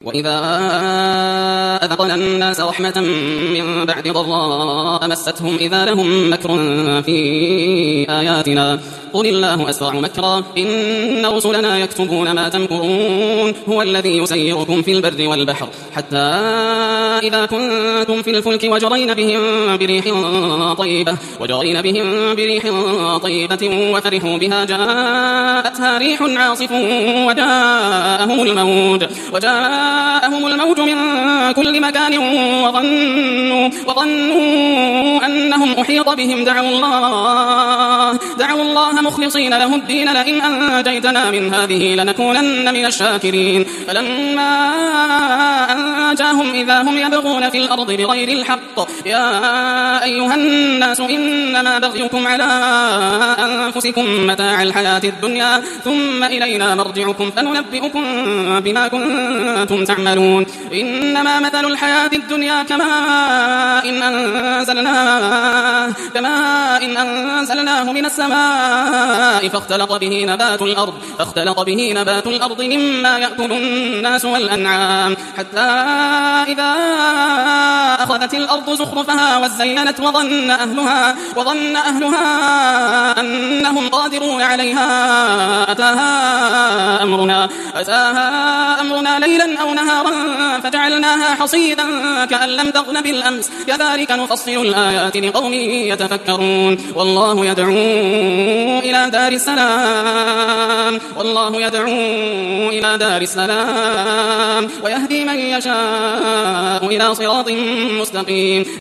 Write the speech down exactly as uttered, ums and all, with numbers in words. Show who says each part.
Speaker 1: وإذا أذقنا الناس رحمة من بعد ضراء مستهم إذا لهم مكر في آياتنا قل الله أسرع مكرا إن رسلنا يكتبون ما تمكرون هو الذي يسيركم في البر والبحر حتى إذا كنتم في الفلك وجرين بهم بريح طيبة وجرين بهم بريح طيبة وفرحوا بها جاءتها ريح عاصف وجاءهم الموج وجاءهم الموج من كل مكان وظنوا وظنوا أنهم أحيط بهم دعوا الله دعوا الله مخلصين له الدين لئن أنجيتنا من هذه لنكونن من الشاكرين فلما أنجاهم إذا هم يبغون في الأرض بغير الحق يا أيها الناس إنما بغيكم على أنفسكم متاع الحياة الدنيا ثم إلينا مرجعكم فننبئكم بما كنتم تعملون إنما مثل الحياة الدنيا كماء إن أنزلناه كماء إن أنزلناه من السماء فاختلط به نبات الأرض فاختلط به نبات الأرض مما يأكل الناس والأنعام حتى إذا أخذت الأرض زخرفها وزينت وظن أهلها وظن أهلها أنهم قادرون عليها أتاها أمرنا أتاها أمرنا ليلا أو نهارا فجعلناها حصيدا كأن لم تغن بالأمس كذلك نفصل الآيات لقوم يتفكرون والله يدعو إلى دار السلام والله يدعو إلى دار السلام ويهدي من يشاء إلى صراط مستقيم.